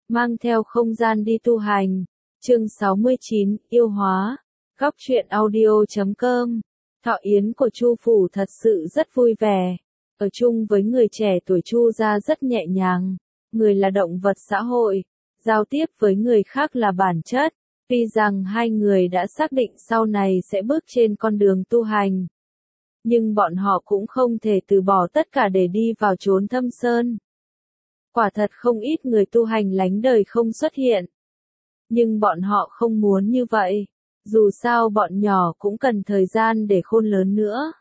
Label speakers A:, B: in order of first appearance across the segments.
A: mang theo không gian đi tu hành. Chương 69, yêu hóa. Góc truyện audio.com. Thọ yến của Chu phủ thật sự rất vui vẻ. Ở chung với người trẻ tuổi Chu gia rất nhẹ nhàng. Người là động vật xã hội, giao tiếp với người khác là bản chất. Tuy rằng hai người đã xác định sau này sẽ bước trên con đường tu hành, nhưng bọn họ cũng không thể từ bỏ tất cả để đi vào chốn thâm sơn. Quả thật không ít người tu hành lánh đời không xuất hiện. Nhưng bọn họ không muốn như vậy. Dù sao bọn nhỏ cũng cần thời gian để khôn lớn nữa.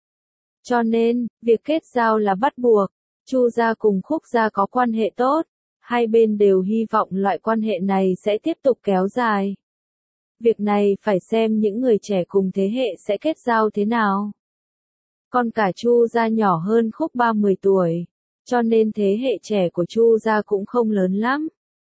A: Cho nên, việc kết giao là bắt buộc. Chu gia cùng Khúc gia có quan hệ tốt. Hai bên đều hy vọng loại quan hệ này sẽ tiếp tục kéo dài. Việc này phải xem những người trẻ cùng thế hệ sẽ kết giao thế nào. Con cả Chu gia nhỏ hơn Khúc 30 tuổi, cho nên thế hệ trẻ của Chu gia cũng không lớn lắm.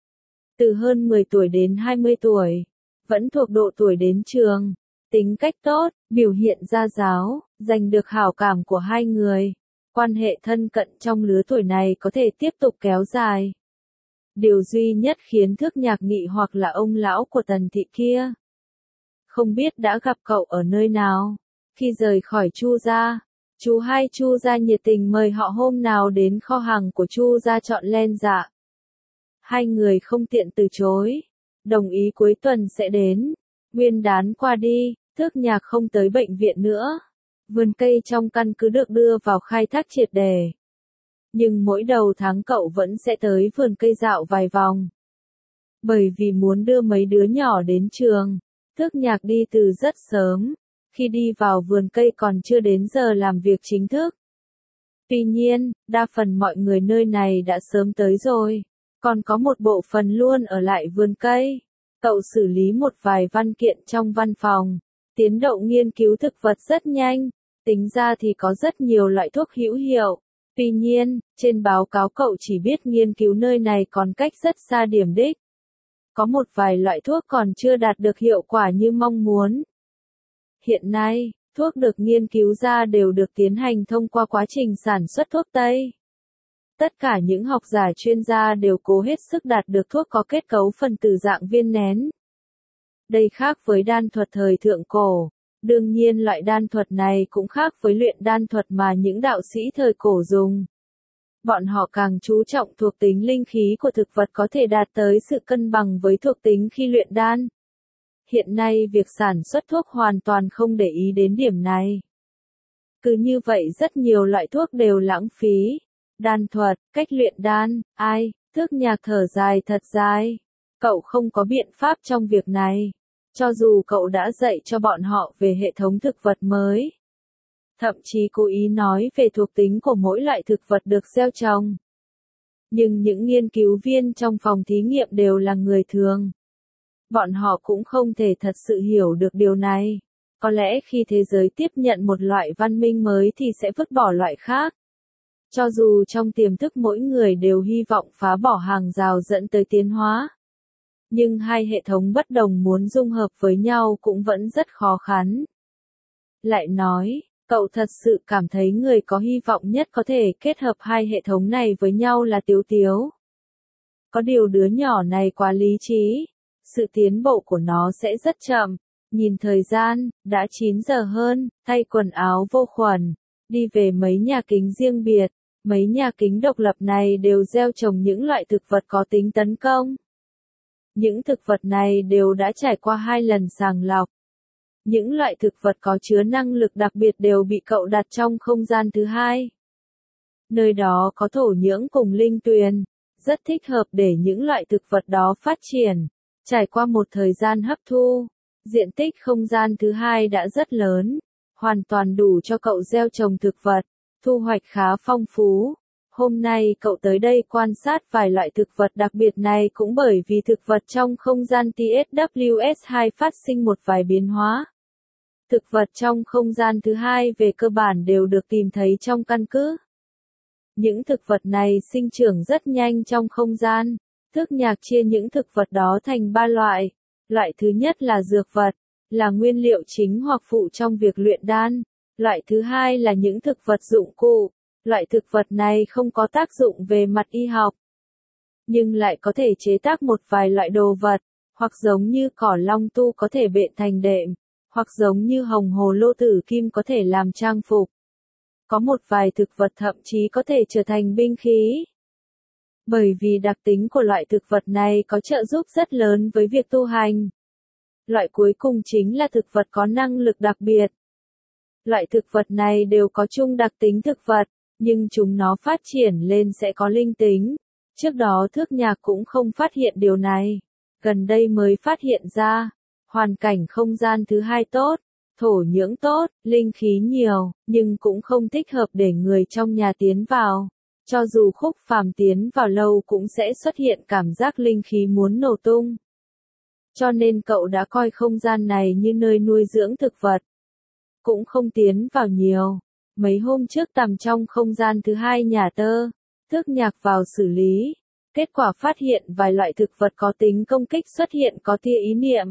A: Từ hơn 10 tuổi đến 20 tuổi, vẫn thuộc độ tuổi đến trường, tính cách tốt, biểu hiện gia giáo, giành được hảo cảm của hai người. Quan hệ thân cận trong lứa tuổi này có thể tiếp tục kéo dài. Điều duy nhất khiến Thước Nhạc Nghị hoặc là ông lão của Tần thị kia không biết đã gặp cậu ở nơi nào. Khi rời khỏi Chu gia, chú hai Chu gia nhiệt tình mời họ hôm nào đến kho hàng của Chu gia chọn len dạ. Hai người không tiện từ chối, đồng ý cuối tuần sẽ đến. Nguyên đán qua đi, Thước Nhạc không tới bệnh viện nữa. Vườn cây trong căn cứ được đưa vào khai thác triệt để. Nhưng mỗi đầu tháng cậu vẫn sẽ tới vườn cây dạo vài vòng. Bởi vì muốn đưa mấy đứa nhỏ đến trường, Thước Nhạc đi từ rất sớm. Khi đi vào vườn cây còn chưa đến giờ làm việc chính thức. Tuy nhiên, đa phần mọi người nơi này đã sớm tới rồi. Còn có một bộ phận luôn ở lại vườn cây. Cậu xử lý một vài văn kiện trong văn phòng. Tiến độ nghiên cứu thực vật rất nhanh. Tính ra thì có rất nhiều loại thuốc hữu hiệu. Tuy nhiên, trên báo cáo cậu chỉ biết nghiên cứu nơi này còn cách rất xa điểm đích. Có một vài loại thuốc còn chưa đạt được hiệu quả như mong muốn. Hiện nay, thuốc được nghiên cứu ra đều được tiến hành thông qua quá trình sản xuất thuốc Tây. Tất cả những học giả chuyên gia đều cố hết sức đạt được thuốc có kết cấu phân tử dạng viên nén. Đây khác với đan thuật thời thượng cổ. Đương nhiên loại đan thuật này cũng khác với luyện đan thuật mà những đạo sĩ thời cổ dùng. Bọn họ càng chú trọng thuộc tính linh khí của thực vật có thể đạt tới sự cân bằng với thuộc tính khi luyện đan. Hiện nay việc sản xuất thuốc hoàn toàn không để ý đến điểm này. Cứ như vậy rất nhiều loại thuốc đều lãng phí. Đan thuật, cách luyện đan, Thước Nhạc thở dài thật dài. Cậu không có biện pháp trong việc này. Cho dù cậu đã dạy cho bọn họ về hệ thống thực vật mới. Thậm chí cố ý nói về thuộc tính của mỗi loại thực vật được gieo trồng. Nhưng những nghiên cứu viên trong phòng thí nghiệm đều là người thường. Bọn họ cũng không thể thật sự hiểu được điều này. Có lẽ khi thế giới tiếp nhận một loại văn minh mới thì sẽ vứt bỏ loại khác. Cho dù trong tiềm thức mỗi người đều hy vọng phá bỏ hàng rào dẫn tới tiến hóa. Nhưng hai hệ thống bất đồng muốn dung hợp với nhau cũng vẫn rất khó khăn. Lại nói, cậu thật sự cảm thấy người có hy vọng nhất có thể kết hợp hai hệ thống này với nhau là Tiếu Tiếu. Có điều đứa nhỏ này quá lý trí. Sự tiến bộ của nó sẽ rất chậm. Nhìn thời gian, đã 9 giờ hơn, thay quần áo vô khuẩn, đi về mấy nhà kính riêng biệt. Mấy nhà kính độc lập này đều gieo trồng những loại thực vật có tính tấn công. Những thực vật này đều đã trải qua 2 lần sàng lọc. Những loại thực vật có chứa năng lực đặc biệt đều bị cậu đặt trong không gian thứ hai. Nơi đó có thổ nhưỡng cùng linh tuyền, rất thích hợp để những loại thực vật đó phát triển. Trải qua một thời gian hấp thu, diện tích không gian thứ hai đã rất lớn, hoàn toàn đủ cho cậu gieo trồng thực vật, thu hoạch khá phong phú. Hôm nay cậu tới đây quan sát vài loại thực vật đặc biệt này cũng bởi vì thực vật trong không gian TSWS2 phát sinh một vài biến hóa. Thực vật trong không gian thứ hai về cơ bản đều được tìm thấy trong căn cứ. Những thực vật này sinh trưởng rất nhanh trong không gian. Thước Nhạc chia những thực vật đó thành 3 loại. Loại thứ nhất là dược vật, là nguyên liệu chính hoặc phụ trong việc luyện đan. Loại thứ hai là những thực vật dụng cụ. Loại thực vật này không có tác dụng về mặt y học. nhưng lại có thể chế tác một vài loại đồ vật, hoặc giống như cỏ long tu có thể bện thành đệm, hoặc giống như hồng hồ lô tử kim có thể làm trang phục. Có một vài thực vật thậm chí có thể trở thành binh khí. Bởi vì đặc tính của loại thực vật này có trợ giúp rất lớn với việc tu hành. Loại cuối cùng chính là thực vật có năng lực đặc biệt. Loại thực vật này đều có chung đặc tính thực vật, nhưng chúng nó phát triển lên sẽ có linh tính. Trước đó Thước Nhạc cũng không phát hiện điều này. Gần đây mới phát hiện ra, hoàn cảnh không gian thứ hai tốt, thổ nhưỡng tốt, linh khí nhiều, nhưng cũng không thích hợp để người trong nhà tiến vào. Cho dù Khúc Phàm tiến vào lâu cũng sẽ xuất hiện cảm giác linh khí muốn nổ tung. Cho nên cậu đã coi không gian này như nơi nuôi dưỡng thực vật. Cũng không tiến vào nhiều. Mấy hôm trước tầm trong không gian thứ hai nhà Tơ, Thước Nhạc vào xử lý. Kết quả phát hiện vài loại thực vật có tính công kích xuất hiện có tia ý niệm.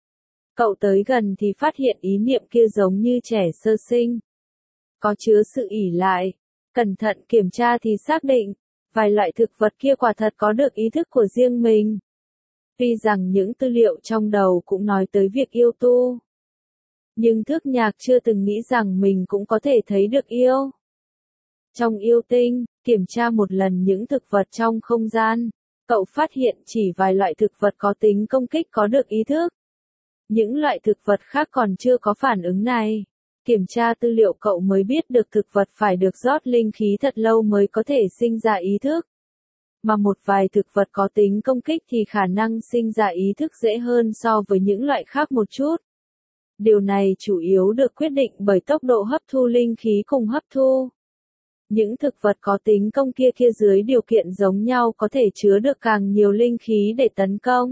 A: Cậu tới gần thì phát hiện ý niệm kia giống như trẻ sơ sinh. Có chứa sự ỷ lại. Cẩn thận kiểm tra thì xác định, vài loại thực vật kia quả thật có được ý thức của riêng mình. Tuy rằng những tư liệu trong đầu cũng nói tới việc yêu tu. Nhưng Thước Nhạc chưa từng nghĩ rằng mình cũng có thể thấy được yêu. Trong yêu tinh, kiểm tra một lần những thực vật trong không gian, cậu phát hiện chỉ vài loại thực vật có tính công kích có được ý thức. Những loại thực vật khác còn chưa có phản ứng này. Kiểm tra tư liệu cậu mới biết được thực vật phải được rót linh khí thật lâu mới có thể sinh ra ý thức. Mà một vài thực vật có tính công kích thì khả năng sinh ra ý thức dễ hơn so với những loại khác một chút. Điều này chủ yếu được quyết định bởi tốc độ hấp thu linh khí cùng hấp thu. Những thực vật có tính công kia dưới điều kiện giống nhau có thể chứa được càng nhiều linh khí để tấn công.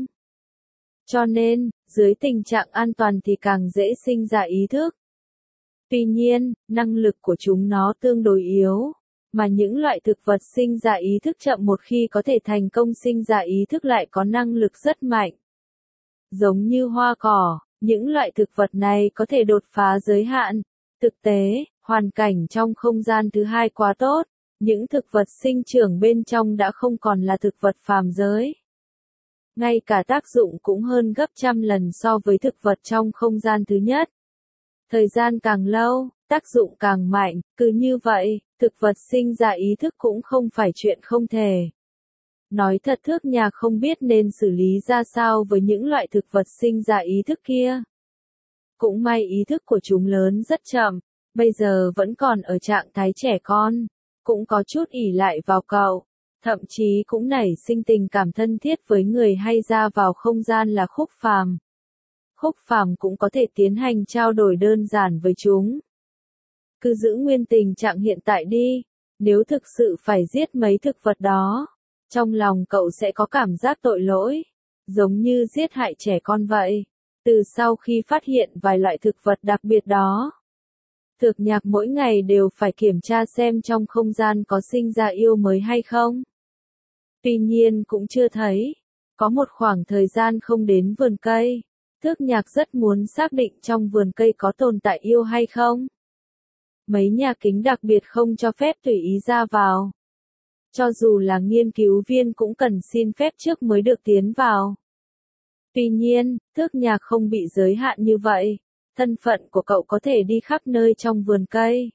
A: Cho nên, dưới tình trạng an toàn thì càng dễ sinh ra ý thức. Tuy nhiên, năng lực của chúng nó tương đối yếu, mà những loại thực vật sinh ra ý thức chậm một khi có thể thành công sinh ra ý thức lại có năng lực rất mạnh. Giống như hoa cỏ, những loại thực vật này có thể đột phá giới hạn. Thực tế, hoàn cảnh trong không gian thứ hai quá tốt, những thực vật sinh trưởng bên trong đã không còn là thực vật phàm giới. Ngay cả tác dụng cũng hơn gấp trăm lần so với thực vật trong không gian thứ nhất. Thời gian càng lâu, tác dụng càng mạnh, cứ như vậy, thực vật sinh ra ý thức cũng không phải chuyện không thể. Nói thật Thước Nhạc không biết nên xử lý ra sao với những loại thực vật sinh ra ý thức kia. Cũng may ý thức của chúng lớn rất chậm, bây giờ vẫn còn ở trạng thái trẻ con, cũng có chút ỷ lại vào cậu, thậm chí cũng nảy sinh tình cảm thân thiết với người hay ra vào không gian là Khúc Phàm. Khúc Phàm cũng có thể tiến hành trao đổi đơn giản với chúng. Cứ giữ nguyên tình trạng hiện tại đi, nếu thực sự phải giết mấy thực vật đó, trong lòng cậu sẽ có cảm giác tội lỗi, giống như giết hại trẻ con vậy. Từ sau khi phát hiện vài loại thực vật đặc biệt đó, Thước Nhạc mỗi ngày đều phải kiểm tra xem trong không gian có sinh ra yêu mới hay không. Tuy nhiên cũng chưa thấy. Có một khoảng thời gian không đến vườn cây, Thước Nhạc rất muốn xác định trong vườn cây có tồn tại yêu hay không. Mấy nhà kính đặc biệt không cho phép tùy ý ra vào. Cho dù là nghiên cứu viên cũng cần xin phép trước mới được tiến vào. Tuy nhiên, Thước Nhạc không bị giới hạn như vậy. Thân phận của cậu có thể đi khắp nơi trong vườn cây.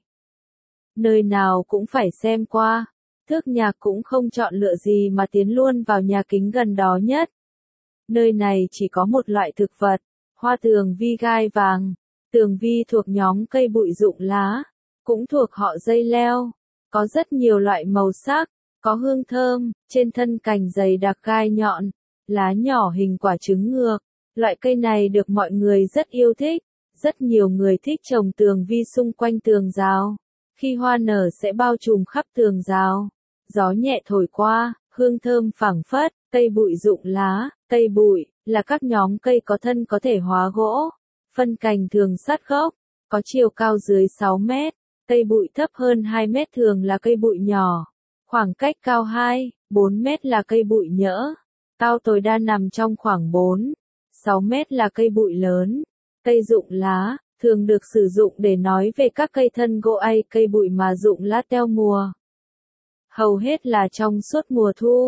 A: Nơi nào cũng phải xem qua. Thước Nhạc cũng không chọn lựa gì mà tiến luôn vào nhà kính gần đó nhất. Nơi này chỉ có một loại thực vật, hoa tường vi gai vàng. Tường vi thuộc nhóm cây bụi rụng lá, cũng thuộc họ dây leo. Có rất nhiều loại màu sắc, có hương thơm, trên thân cành dày đặc gai nhọn, lá nhỏ hình quả trứng ngược. Loại cây này được mọi người rất yêu thích. Rất nhiều người thích trồng tường vi xung quanh tường rào. Khi hoa nở sẽ bao trùm khắp tường rào. Gió nhẹ thổi qua, hương thơm phảng phất. Cây bụi rụng lá, cây bụi là các nhóm cây có thân có thể hóa gỗ. Phân cành thường sát gốc, có chiều cao dưới 6 mét. Cây bụi thấp hơn 2 mét thường là cây bụi nhỏ. Khoảng cách cao 2, 4 mét là cây bụi nhỡ. Cao tối đa nằm trong khoảng 4, 6 mét là cây bụi lớn. Cây rụng lá, thường được sử dụng để nói về các cây thân gỗ hay cây bụi mà rụng lá theo mùa. Hầu hết là trong suốt mùa thu.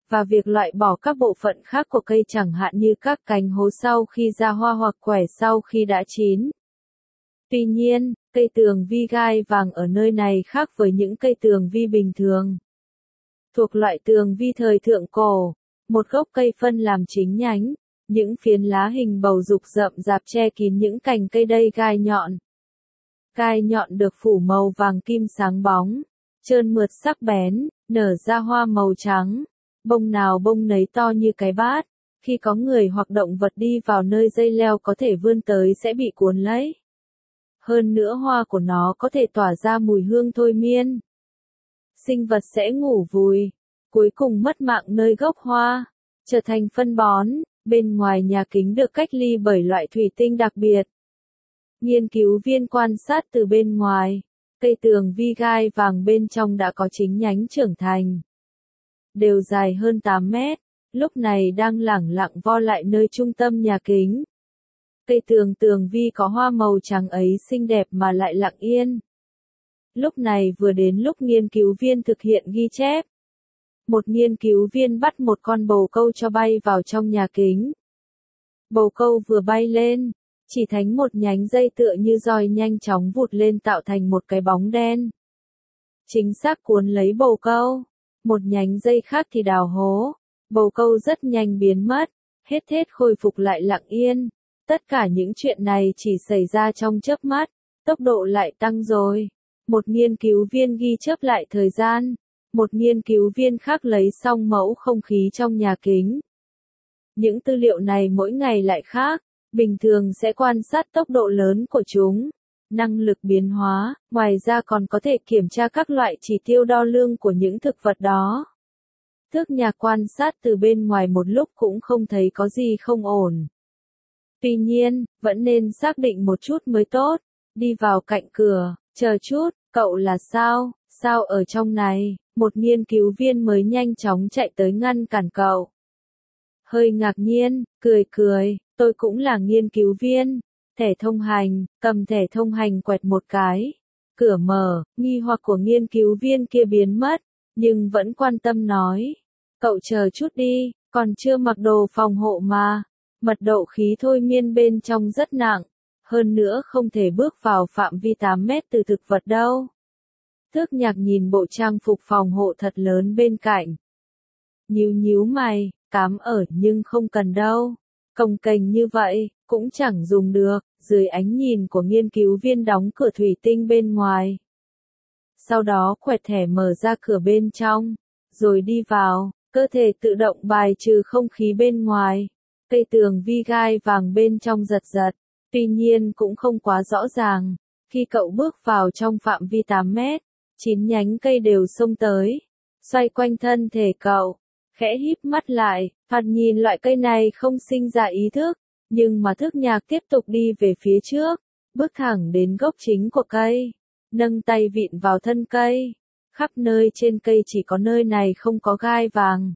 A: và việc loại bỏ các bộ phận khác của cây chẳng hạn như các cành hố sau khi ra hoa hoặc quẻ sau khi đã chín. Tuy nhiên, cây tường vi gai vàng ở nơi này khác với những cây tường vi bình thường. Thuộc loại tường vi thời thượng cổ, một gốc cây phân làm chính nhánh, những phiến lá hình bầu dục rậm rạp che kín những cành cây đầy gai nhọn. Gai nhọn được phủ màu vàng kim sáng bóng, trơn mượt sắc bén, nở ra hoa màu trắng, bông nào bông nấy to như cái bát, khi có người hoặc động vật đi vào nơi dây leo có thể vươn tới sẽ bị cuốn lấy. Hơn nữa hoa của nó có thể tỏa ra mùi hương thôi miên. Sinh vật sẽ ngủ vùi, cuối cùng mất mạng nơi gốc hoa, trở thành phân bón, bên ngoài nhà kính được cách ly bởi loại thủy tinh đặc biệt. Nghiên cứu viên quan sát từ bên ngoài, cây tường vi gai vàng bên trong đã có chính nhánh trưởng thành. Đều dài hơn 8 mét, lúc này đang lẳng lặng vo lại nơi trung tâm nhà kính. Cây tường vi có hoa màu trắng ấy xinh đẹp mà lại lặng yên. Lúc này vừa đến lúc nghiên cứu viên thực hiện ghi chép. Một nghiên cứu viên bắt một con bồ câu cho bay vào trong nhà kính. Bồ câu vừa bay lên, chỉ thấy một nhánh dây tựa như roi nhanh chóng vụt lên tạo thành một cái bóng đen. Chính xác cuốn lấy bồ câu, một nhánh dây khác thì đào hố, bồ câu rất nhanh biến mất, hết khôi phục lại lặng yên. Tất cả những chuyện này chỉ xảy ra trong chớp mắt, tốc độ lại tăng rồi. Một nghiên cứu viên ghi chép lại thời gian, một nghiên cứu viên khác lấy xong mẫu không khí trong nhà kính. Những tư liệu này mỗi ngày lại khác, bình thường sẽ quan sát tốc độ lớn của chúng, năng lực biến hóa, ngoài ra còn có thể kiểm tra các loại chỉ tiêu đo lường của những thực vật đó. Thước nhạc quan sát từ bên ngoài một lúc cũng không thấy có gì không ổn. Tuy nhiên, vẫn nên xác định một chút mới tốt, đi vào cạnh cửa, chờ chút, cậu là sao, sao ở trong này, một nghiên cứu viên mới nhanh chóng chạy tới ngăn cản cậu. Hơi ngạc nhiên, cười, tôi cũng là nghiên cứu viên, thẻ thông hành, cầm thẻ thông hành quẹt một cái. Cửa mở, nghi hoặc của nghiên cứu viên kia biến mất, nhưng vẫn quan tâm nói. Cậu chờ chút đi, còn chưa mặc đồ phòng hộ mà. Mật độ khí thôi miên bên trong rất nặng, hơn nữa không thể bước vào phạm vi 8 mét từ thực vật đâu. Thước nhạc nhìn bộ trang phục phòng hộ thật lớn bên cạnh. Nhíu mày, cám ở nhưng không cần đâu. Cồng kềnh như vậy, cũng chẳng dùng được, dưới ánh nhìn của nghiên cứu viên đóng cửa thủy tinh bên ngoài. Sau đó quẹt thẻ mở ra cửa bên trong, rồi đi vào, cơ thể tự động bài trừ không khí bên ngoài. Cây tường vi gai vàng bên trong giật, tuy nhiên cũng không quá rõ ràng. Khi cậu bước vào trong phạm vi 8 mét, 9 nhánh cây đều xông tới, xoay quanh thân thể cậu, khẽ híp mắt lại, thoạt nhìn loại cây này không sinh ra ý thức, nhưng mà Thước Nhạc tiếp tục đi về phía trước, bước thẳng đến gốc chính của cây, nâng tay vịn vào thân cây, khắp nơi trên cây chỉ có nơi này không có gai vàng.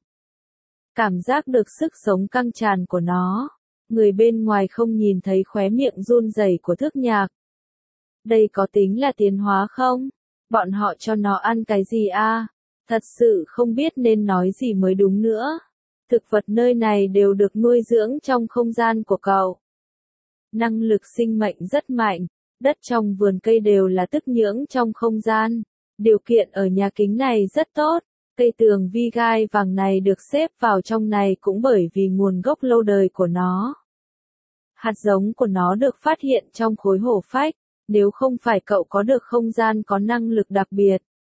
A: Cảm giác được sức sống căng tràn của nó, người bên ngoài không nhìn thấy khóe miệng run rẩy của Thước Nhạc. Đây có tính là tiến hóa không? Bọn họ cho nó ăn cái gì a? Thật sự không biết nên nói gì mới đúng nữa. Thực vật nơi này đều được nuôi dưỡng trong không gian của cậu. Năng lực sinh mệnh rất mạnh, đất trong vườn cây đều là tức nhưỡng trong không gian. Điều kiện ở nhà kính này rất tốt. Cây tường vi gai vàng này được xếp vào trong này cũng bởi vì nguồn gốc lâu đời của nó. Hạt giống của nó được phát hiện trong khối hổ phách, nếu không phải cậu có được không gian có năng lực đặc biệt,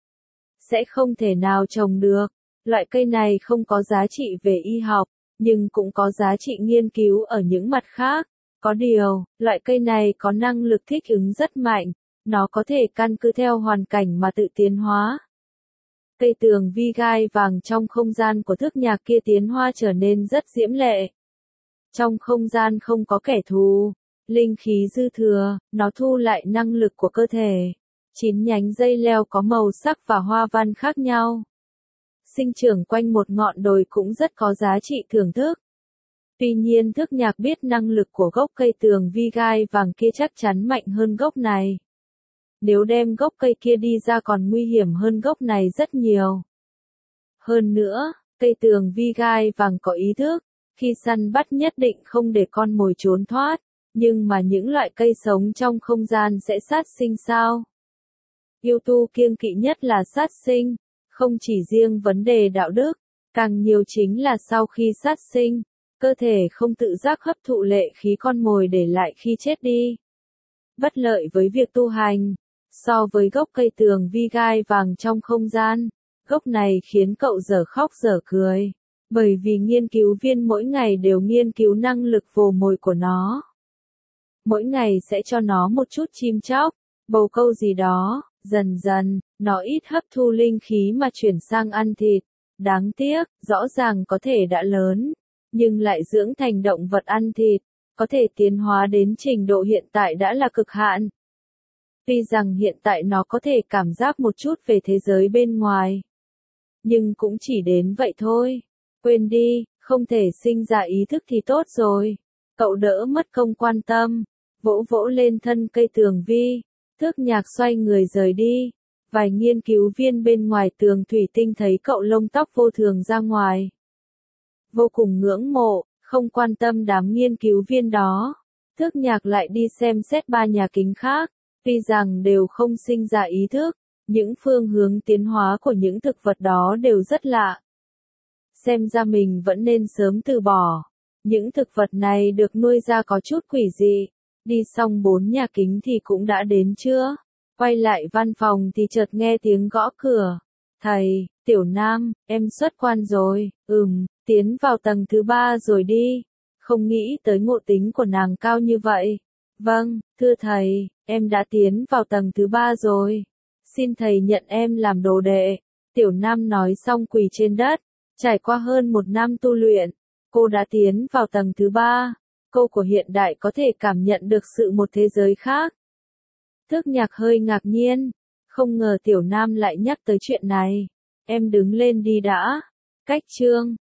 A: sẽ không thể nào trồng được. Loại cây này không có giá trị về y học, nhưng cũng có giá trị nghiên cứu ở những mặt khác. Có điều, loại cây này có năng lực thích ứng rất mạnh, nó có thể căn cứ theo hoàn cảnh mà tự tiến hóa. Cây tường vi gai vàng trong không gian của Thước Nhạc kia tiến hóa trở nên rất diễm lệ. Trong không gian không có kẻ thù, linh khí dư thừa, nó thu lại năng lực của cơ thể. 9 nhánh dây leo có màu sắc và hoa văn khác nhau. Sinh trưởng quanh một ngọn đồi cũng rất có giá trị thưởng thức. Tuy nhiên Thước Nhạc biết năng lực của gốc cây tường vi gai vàng kia chắc chắn mạnh hơn gốc này. Nếu đem gốc cây kia đi ra còn nguy hiểm hơn gốc này rất nhiều. Hơn nữa, Cây tường vi gai vàng có ý thức, khi săn bắt nhất định không để con mồi trốn thoát, nhưng mà những loại cây sống trong không gian sẽ sát sinh sao? Yêu tu kiêng kỵ nhất là sát sinh, không chỉ riêng vấn đề đạo đức, càng nhiều chính là sau khi sát sinh, cơ thể không tự giác hấp thụ lệ khí con mồi để lại khi chết đi. Bất lợi với việc tu hành, so với gốc cây tường vi gai vàng trong không gian, gốc này khiến cậu dở khóc dở cười, bởi vì nghiên cứu viên mỗi ngày đều nghiên cứu năng lực vồ mồi của nó. Mỗi ngày sẽ cho nó một chút chim chóc, bồ câu gì đó, dần dần, nó ít hấp thu linh khí mà chuyển sang ăn thịt. Đáng tiếc, rõ ràng có thể đã lớn, nhưng lại dưỡng thành động vật ăn thịt, có thể tiến hóa đến trình độ hiện tại đã là cực hạn. Tuy rằng hiện tại nó có thể cảm giác một chút về thế giới bên ngoài, nhưng cũng chỉ đến vậy thôi. Quên đi, không thể sinh ra ý thức thì tốt rồi. Cậu đỡ mất công quan tâm, vỗ vỗ lên thân cây tường vi, Thước Nhạc xoay người rời đi. Vài nghiên cứu viên bên ngoài tường thủy tinh thấy cậu lông tóc vô thường ra ngoài. Vô cùng ngưỡng mộ, không quan tâm đám nghiên cứu viên đó. Thước Nhạc lại đi xem xét ba nhà kính khác, tuy rằng đều không sinh ra ý thức, những phương hướng tiến hóa của những thực vật đó đều rất lạ. Xem ra mình vẫn nên sớm từ bỏ. Những thực vật này được nuôi ra có chút quỷ dị. Đi xong 4 nhà kính thì cũng đã đến trưa. Quay lại văn phòng thì chợt nghe tiếng gõ cửa. Thầy, Tiểu Nam, em xuất quan rồi. Tiến vào tầng thứ 3 rồi đi. Không nghĩ tới ngộ tính của nàng cao như vậy. Vâng, thưa thầy, em đã tiến vào tầng thứ 3 rồi. Xin thầy nhận em làm đồ đệ. Tiểu Nam nói xong quỳ trên đất. Trải qua hơn 1 năm tu luyện, cô đã tiến vào tầng thứ 3. Cô của hiện đại có thể cảm nhận được sự một thế giới khác. Thước Nhạc hơi ngạc nhiên, không ngờ Tiểu Nam lại nhắc tới chuyện này. Em đứng lên đi đã. Cách chương